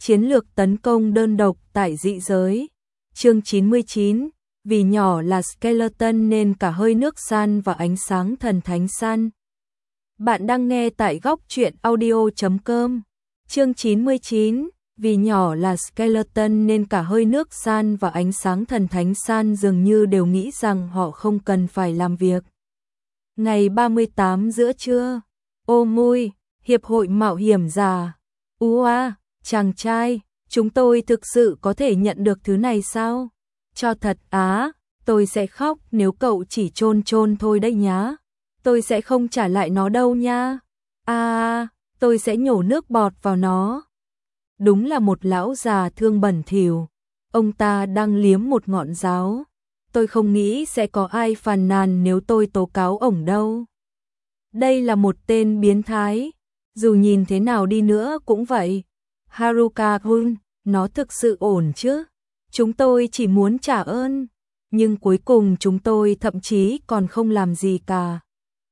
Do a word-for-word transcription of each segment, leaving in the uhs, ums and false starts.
Chiến lược tấn công đơn độc tại dị giới. Chương chín mươi chín, vì nhỏ là skeleton nên cả hơi nước san và ánh sáng thần thánh san. Bạn đang nghe tại góc truyện audio chấm com. Chương chín mươi chín, vì nhỏ là skeleton nên cả hơi nước san và ánh sáng thần thánh san dường như đều nghĩ rằng họ không cần phải làm việc. Ngày ba mươi tám giữa trưa. Ô mui, Hiệp hội Mạo hiểm giả. Ua, chàng trai, chúng tôi thực sự có thể nhận được thứ này sao? Cho thật á, tôi sẽ khóc nếu cậu chỉ chôn chôn thôi đấy nhá. Tôi sẽ không trả lại nó đâu nha. À, tôi sẽ nhổ nước bọt vào nó. Đúng là một lão già thương bẩn thỉu. Ông ta đang liếm một ngọn giáo. Tôi không nghĩ sẽ có ai phàn nàn nếu tôi tố cáo ổng đâu. Đây là một tên biến thái. Dù nhìn thế nào đi nữa cũng vậy. Haruka-kun, nó thực sự ổn chứ? Chúng tôi chỉ muốn trả ơn. Nhưng cuối cùng chúng tôi thậm chí còn không làm gì cả.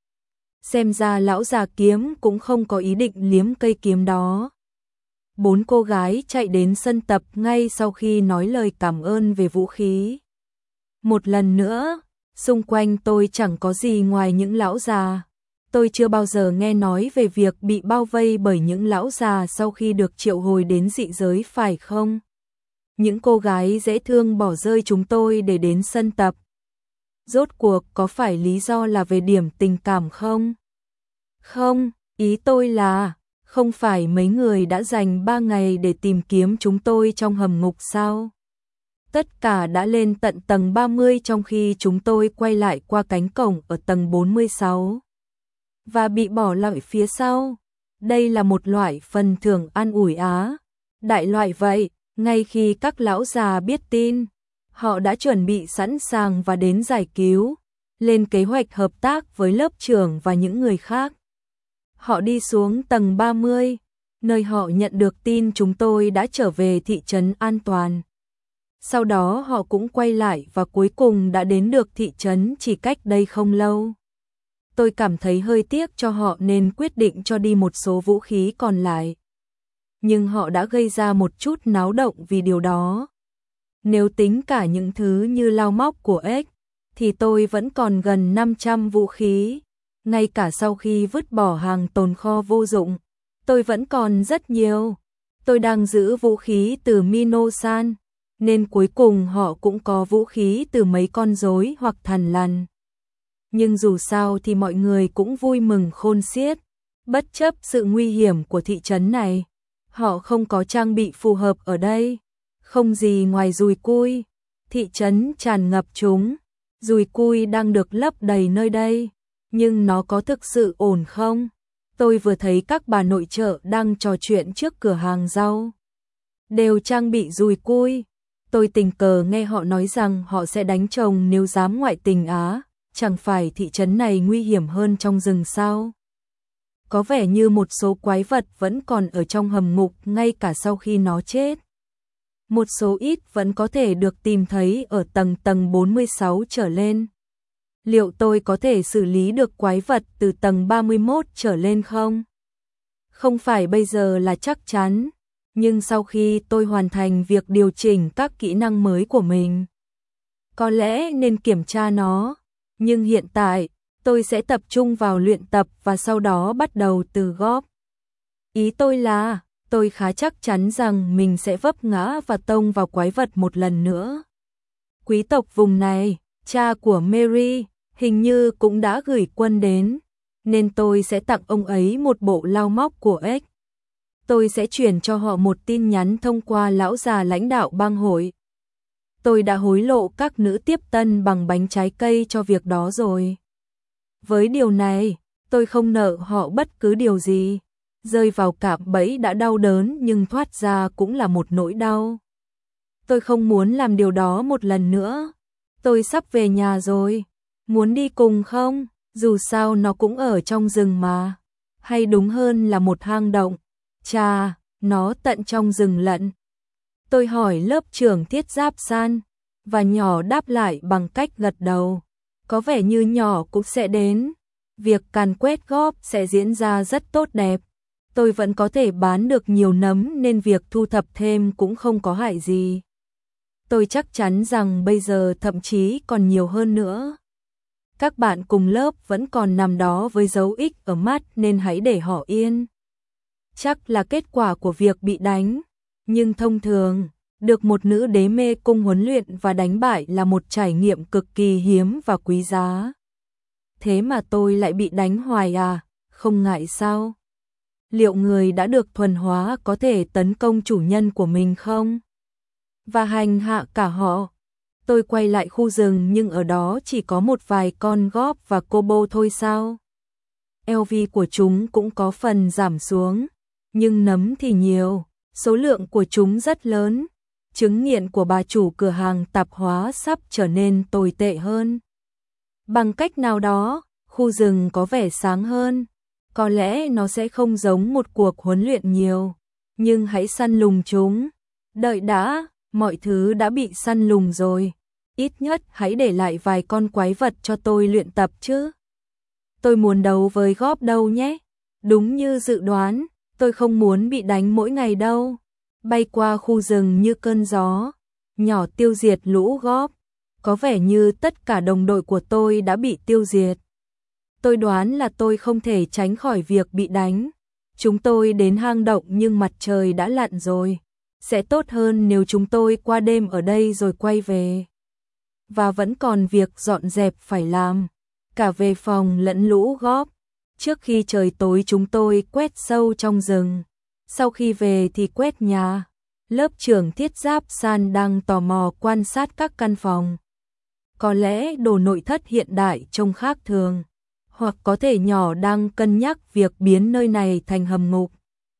Xem ra lão già kiếm cũng không có ý định liếm cây kiếm đó. Bốn cô gái chạy đến sân tập ngay sau khi nói lời cảm ơn về vũ khí. Một lần nữa, xung quanh tôi chẳng có gì ngoài những lão già. Tôi chưa bao giờ nghe nói về việc bị bao vây bởi những lão già sau khi được triệu hồi đến dị giới phải không? Những cô gái dễ thương bỏ rơi chúng tôi để đến sân tập. Rốt cuộc có phải lý do là về điểm tình cảm không? Không, ý tôi là, không phải mấy người đã dành ba ngày để tìm kiếm chúng tôi trong hầm ngục sao? Tất cả đã lên tận tầng ba mươi trong khi chúng tôi quay lại qua cánh cổng ở tầng bốn mươi sáu. Và bị bỏ lại phía sau. Đây là một loại phần thưởng an ủi á. Đại loại vậy, ngay khi các lão già biết tin, họ đã chuẩn bị sẵn sàng và đến giải cứu, lên kế hoạch hợp tác với lớp trưởng và những người khác. Họ đi xuống tầng ba mươi, nơi họ nhận được tin chúng tôi đã trở về thị trấn an toàn. Sau đó họ cũng quay lại và cuối cùng đã đến được thị trấn chỉ cách đây không lâu. Tôi cảm thấy hơi tiếc cho họ nên quyết định cho đi một số vũ khí còn lại. Nhưng họ đã gây ra một chút náo động vì điều đó. Nếu tính cả những thứ như lao móc của ếch, thì tôi vẫn còn gần năm trăm vũ khí. Ngay cả sau khi vứt bỏ hàng tồn kho vô dụng, tôi vẫn còn rất nhiều. Tôi đang giữ vũ khí từ Mino-san, nên cuối cùng họ cũng có vũ khí từ mấy con rối hoặc thằn lằn. Nhưng dù sao thì mọi người cũng vui mừng khôn xiết, bất chấp sự nguy hiểm của thị trấn này. Họ không có trang bị phù hợp ở đây, không gì ngoài dùi cui. Thị trấn tràn ngập chúng, dùi cui đang được lấp đầy nơi đây, nhưng nó có thực sự ổn không? Tôi vừa thấy các bà nội trợ đang trò chuyện trước cửa hàng rau, đều trang bị dùi cui. Tôi tình cờ nghe họ nói rằng họ sẽ đánh chồng nếu dám ngoại tình á. Chẳng phải thị trấn này nguy hiểm hơn trong rừng sao? Có vẻ như một số quái vật vẫn còn ở trong hầm ngục ngay cả sau khi nó chết. Một số ít vẫn có thể được tìm thấy ở tầng tầng bốn mươi sáu trở lên. Liệu tôi có thể xử lý được quái vật từ tầng ba mươi mốt trở lên không? Không phải bây giờ là chắc chắn, nhưng sau khi tôi hoàn thành việc điều chỉnh các kỹ năng mới của mình, có lẽ nên kiểm tra nó. Nhưng hiện tại, tôi sẽ tập trung vào luyện tập và sau đó bắt đầu từ góp. Ý tôi là, tôi khá chắc chắn rằng mình sẽ vấp ngã và tông vào quái vật một lần nữa. Quý tộc vùng này, cha của Mary, hình như cũng đã gửi quân đến, nên tôi sẽ tặng ông ấy một bộ lau móc của ếch. Tôi sẽ chuyển cho họ một tin nhắn thông qua lão già lãnh đạo bang hội. Tôi đã hối lộ các nữ tiếp tân bằng bánh trái cây cho việc đó rồi. Với điều này, tôi không nợ họ bất cứ điều gì. Rơi vào cạm bẫy đã đau đớn nhưng thoát ra cũng là một nỗi đau. Tôi không muốn làm điều đó một lần nữa. Tôi sắp về nhà rồi. Muốn đi cùng không? Dù sao nó cũng ở trong rừng mà. Hay đúng hơn là một hang động. Chà, nó tận trong rừng lận. Tôi hỏi lớp trưởng Thiết Giáp San, và nhỏ đáp lại bằng cách gật đầu. Có vẻ như nhỏ cũng sẽ đến. Việc càn quét góp sẽ diễn ra rất tốt đẹp. tôi vẫn có thể bán được nhiều nấm nên việc thu thập thêm cũng không có hại gì. Tôi chắc chắn rằng bây giờ thậm chí còn nhiều hơn nữa. Các bạn cùng lớp vẫn còn nằm đó với dấu X ở mắt nên hãy để họ yên. Chắc là kết quả của việc bị đánh, nhưng thông thường, được một nữ đế mê cung huấn luyện và đánh bại là một trải nghiệm cực kỳ hiếm và quý giá. Thế mà tôi lại bị đánh hoài à, không ngại sao? Liệu người đã được thuần hóa có thể tấn công chủ nhân của mình không? Và hành hạ cả họ. Tôi quay lại khu rừng nhưng ở đó chỉ có một vài con góp và kobo thôi sao? lờ vê của chúng cũng có phần giảm xuống, nhưng nấm thì nhiều, số lượng của chúng rất lớn. Chứng nghiện của bà chủ cửa hàng tạp hóa sắp trở nên tồi tệ hơn. Bằng cách nào đó, khu rừng có vẻ sáng hơn. Có lẽ nó sẽ không giống một cuộc huấn luyện nhiều, nhưng hãy săn lùng chúng. Đợi đã, mọi thứ đã bị săn lùng rồi. Ít nhất hãy để lại vài con quái vật cho tôi luyện tập chứ. Tôi muốn đấu với góp đâu nhé. Đúng như dự đoán, tôi không muốn bị đánh mỗi ngày đâu. Bay qua khu rừng như cơn gió, nhỏ tiêu diệt lũ góp. Có vẻ như tất cả đồng đội của tôi đã bị tiêu diệt. Tôi đoán là tôi không thể tránh khỏi việc bị đánh. Chúng tôi đến hang động nhưng mặt trời đã lặn rồi. Sẽ tốt hơn nếu chúng tôi qua đêm ở đây rồi quay về. Và vẫn còn việc dọn dẹp phải làm, cả về phòng lẫn lũ góp. Trước khi trời tối chúng tôi quét sâu trong rừng. Sau khi về thì quét nhà. Lớp trưởng thiết giáp San đang tò mò quan sát các căn phòng. Có lẽ đồ nội thất hiện đại trông khác thường. Hoặc có thể nhỏ đang cân nhắc việc biến nơi này thành hầm ngục.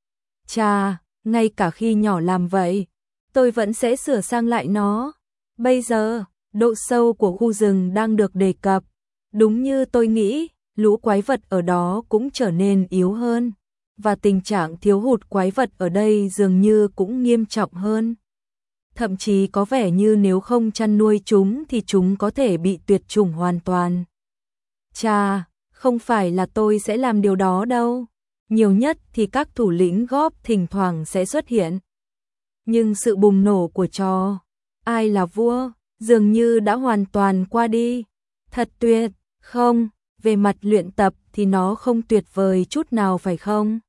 Chà, ngay cả khi nhỏ làm vậy, tôi vẫn sẽ sửa sang lại nó. Bây giờ, độ sâu của khu rừng đang được đề cập. Đúng như tôi nghĩ, lũ quái vật ở đó cũng trở nên yếu hơn. Và tình trạng thiếu hụt quái vật ở đây dường như cũng nghiêm trọng hơn. Thậm chí có vẻ như nếu không chăn nuôi chúng thì chúng có thể bị tuyệt chủng hoàn toàn. Chà, không phải là tôi sẽ làm điều đó đâu. Nhiều nhất thì các thủ lĩnh góp thỉnh thoảng sẽ xuất hiện. Nhưng sự bùng nổ của trò ai là vua dường như đã hoàn toàn qua đi. Thật tuyệt, không? Về mặt luyện tập thì nó không tuyệt vời chút nào phải không?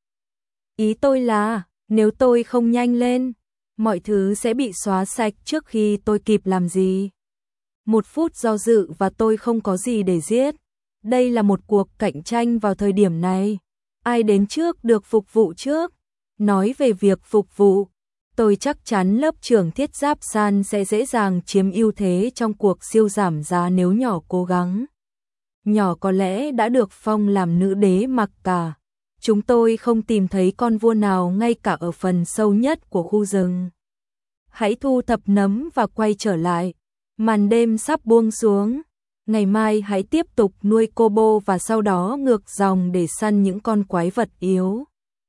Ý tôi là, nếu tôi không nhanh lên, mọi thứ sẽ bị xóa sạch trước khi tôi kịp làm gì. Một phút do dự và tôi không có gì để giết. Đây là một cuộc cạnh tranh vào thời điểm này. Ai đến trước được phục vụ trước. Nói về việc phục vụ, tôi chắc chắn lớp trưởng thiết giáp San sẽ dễ dàng chiếm ưu thế trong cuộc siêu giảm giá nếu nhỏ cố gắng. Nhỏ có lẽ đã được phong làm nữ đế mặc cả. Chúng tôi không tìm thấy con vua nào ngay cả ở phần sâu nhất của khu rừng. Hãy thu thập nấm và quay trở lại. Màn đêm sắp buông xuống. Ngày mai hãy tiếp tục nuôi kobo và sau đó ngược dòng để săn những con quái vật yếu.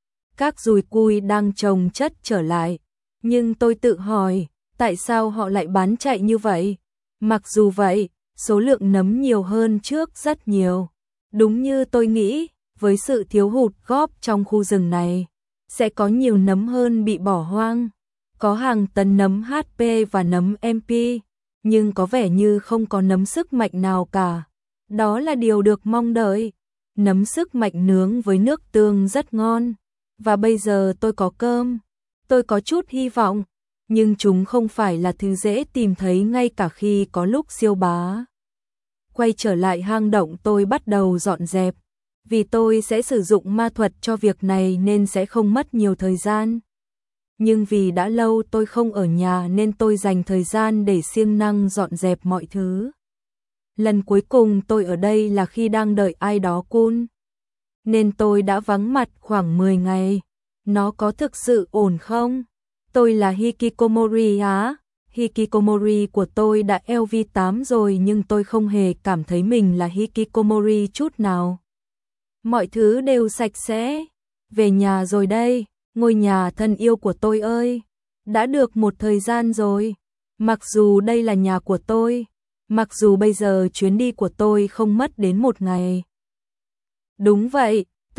Các dùi cui đang chồng chất trở lại. Nhưng tôi tự hỏi, tại sao họ lại bán chạy như vậy? Mặc dù vậy, số lượng nấm nhiều hơn trước rất nhiều. Đúng như tôi nghĩ, với sự thiếu hụt góp trong khu rừng này, sẽ có nhiều nấm hơn bị bỏ hoang. Có hàng tấn nấm hát pê và nấm em pê, nhưng có vẻ như không có nấm sức mạnh nào cả. Đó là điều được mong đợi. Nấm sức mạnh nướng với nước tương rất ngon. Và bây giờ tôi có cơm. Tôi có chút hy vọng, nhưng chúng không phải là thứ dễ tìm thấy ngay cả khi có lúc siêu bá. Quay trở lại hang động tôi bắt đầu dọn dẹp. Vì tôi sẽ sử dụng ma thuật cho việc này nên sẽ không mất nhiều thời gian. Nhưng vì đã lâu tôi không ở nhà nên tôi dành thời gian để siêng năng dọn dẹp mọi thứ. Lần cuối cùng tôi ở đây là khi đang đợi ai đó cun. Nên tôi đã vắng mặt khoảng mười ngày. Nó có thực sự ổn không? Tôi là Hikikomori á. Hikikomori của tôi đã lv tám rồi nhưng tôi không hề cảm thấy mình là Hikikomori chút nào. Mọi thứ đều sạch sẽ. Về nhà rồi đây, ngôi nhà thân yêu của tôi ơi. Đã được một thời gian rồi. Mặc dù đây là nhà của tôi, mặc dù bây giờ chuyến đi của tôi không mất đến một ngày. Đúng vậy,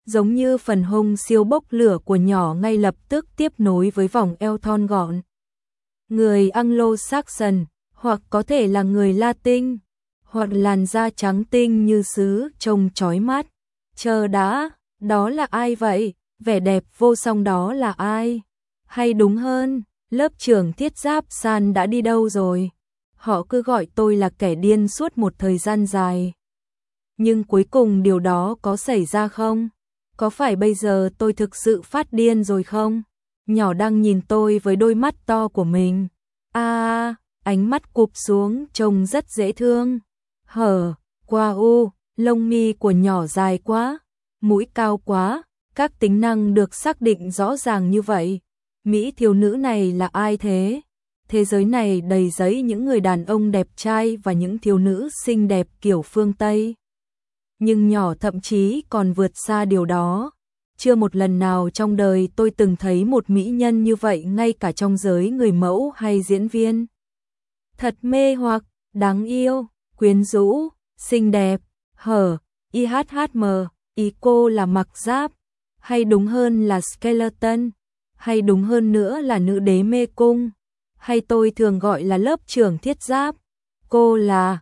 giống như phần hông siêu bốc lửa của nhỏ ngay lập tức tiếp nối với vòng eo thon gọn. Người Anglo-Saxon, hoặc có thể là người Latin, hoặc làn da trắng tinh như sứ trông chói mắt. Chờ đã, đó là ai vậy? Vẻ đẹp vô song đó là ai? Hay đúng hơn, lớp trưởng Thiết Giáp San đã đi đâu rồi? Họ cứ gọi tôi là kẻ điên suốt một thời gian dài. Nhưng cuối cùng điều đó có xảy ra không? Có phải bây giờ tôi thực sự phát điên rồi không? Nhỏ đang nhìn tôi với đôi mắt to của mình. À, ánh mắt cụp xuống trông rất dễ thương. Hở, qua u, lông mi của nhỏ dài quá, mũi cao quá, các tính năng được xác định rõ ràng như vậy. Mỹ thiếu nữ này là ai thế? Thế giới này đầy rẫy những người đàn ông đẹp trai và những thiếu nữ xinh đẹp kiểu phương Tây. Nhưng nhỏ thậm chí còn vượt xa điều đó. Chưa một lần nào trong đời tôi từng thấy một mỹ nhân như vậy ngay cả trong giới người mẫu hay diễn viên. Thật mê hoặc, đáng yêu, quyến rũ, xinh đẹp, hở, i hát hát em, ý cô là mặc giáp, hay đúng hơn là skeleton, hay đúng hơn nữa là nữ đế mê cung, hay tôi thường gọi là lớp trưởng Thiết Giáp. Cô là,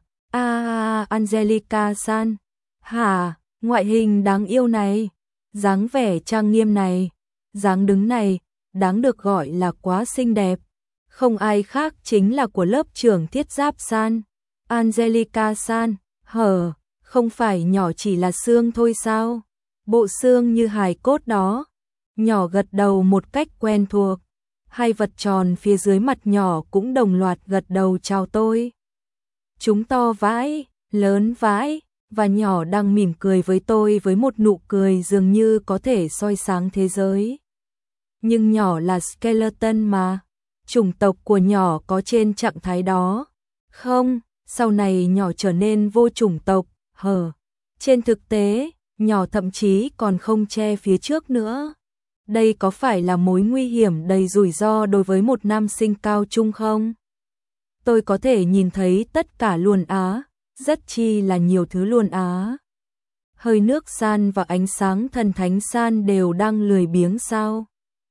à, Angelica San. Hả, ngoại hình đáng yêu này, dáng vẻ trang nghiêm này, dáng đứng này, đáng được gọi là quá xinh đẹp. Không ai khác chính là của lớp trưởng Thiết Giáp San. Angelica San, hở, không phải nhỏ chỉ là xương thôi sao? Bộ xương như hài cốt đó. Nhỏ gật đầu một cách quen thuộc. Hai vật tròn phía dưới mặt nhỏ cũng đồng loạt gật đầu chào tôi. Chúng to vãi, lớn vãi, và nhỏ đang mỉm cười với tôi với một nụ cười dường như có thể soi sáng thế giới. Nhưng nhỏ là skeleton mà, chủng tộc của nhỏ có trên trạng thái đó. Không, sau này nhỏ trở nên vô chủng tộc, hờ. Trên thực tế, nhỏ thậm chí còn không che phía trước nữa. Đây có phải là mối nguy hiểm đầy rủi ro đối với một nam sinh cao trung không? Tôi có thể nhìn thấy tất cả luôn á, rất chi là nhiều thứ luôn á. Hơi nước San và ánh sáng thần thánh San đều đang lười biếng sao?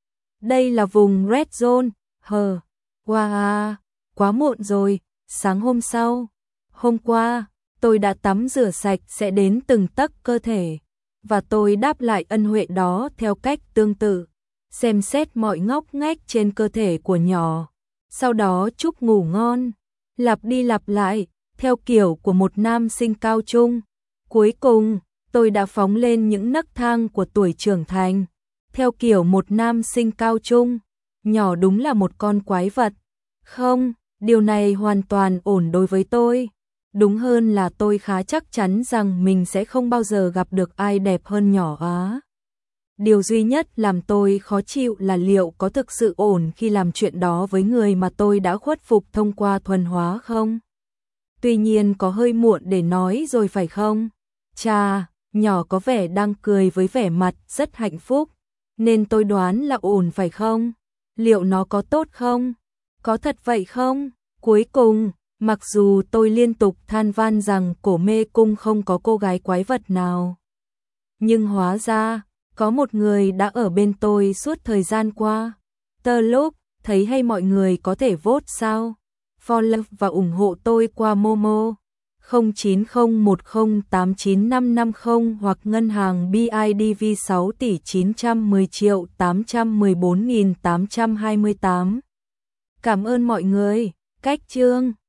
Đây là vùng Red Zone, hờ. Wow, quá muộn rồi, sáng hôm sau. Hôm qua, tôi đã tắm rửa sạch sẽ đến từng tấc cơ thể. Và tôi đáp lại ân huệ đó theo cách tương tự. Xem xét mọi ngóc ngách trên cơ thể của nhỏ. Sau đó chúc ngủ ngon. Lặp đi lặp lại, theo kiểu của một nam sinh cao trung. Cuối cùng, tôi đã phóng lên những nấc thang của tuổi trưởng thành. Theo kiểu một nam sinh cao trung. Nhỏ đúng là một con quái vật. Không, điều này hoàn toàn ổn đối với tôi. Đúng hơn là tôi khá chắc chắn rằng mình sẽ không bao giờ gặp được ai đẹp hơn nhỏ á. Điều duy nhất làm tôi khó chịu là liệu có thực sự ổn khi làm chuyện đó với người mà tôi đã khuất phục thông qua thuần hóa không? Tuy nhiên có hơi muộn để nói rồi phải không? Chà, nhỏ có vẻ đang cười với vẻ mặt rất hạnh phúc, nên tôi đoán là ổn phải không? Liệu nó có tốt không? Có thật vậy không? Cuối cùng, mặc dù tôi liên tục than van rằng cổ mê cung không có cô gái quái vật nào. Nhưng hóa ra, có một người đã ở bên tôi suốt thời gian qua. Tờ lúc, thấy hay mọi người có thể vote sao? Follow và ủng hộ tôi qua Momo không chín không một không tám chín năm năm không hoặc ngân hàng bê i đê vê sáu tỷ chín trăm mười triệu tám trăm mười bốn nghìn tám trăm hai mươi tám. Cảm ơn mọi người. Cách chương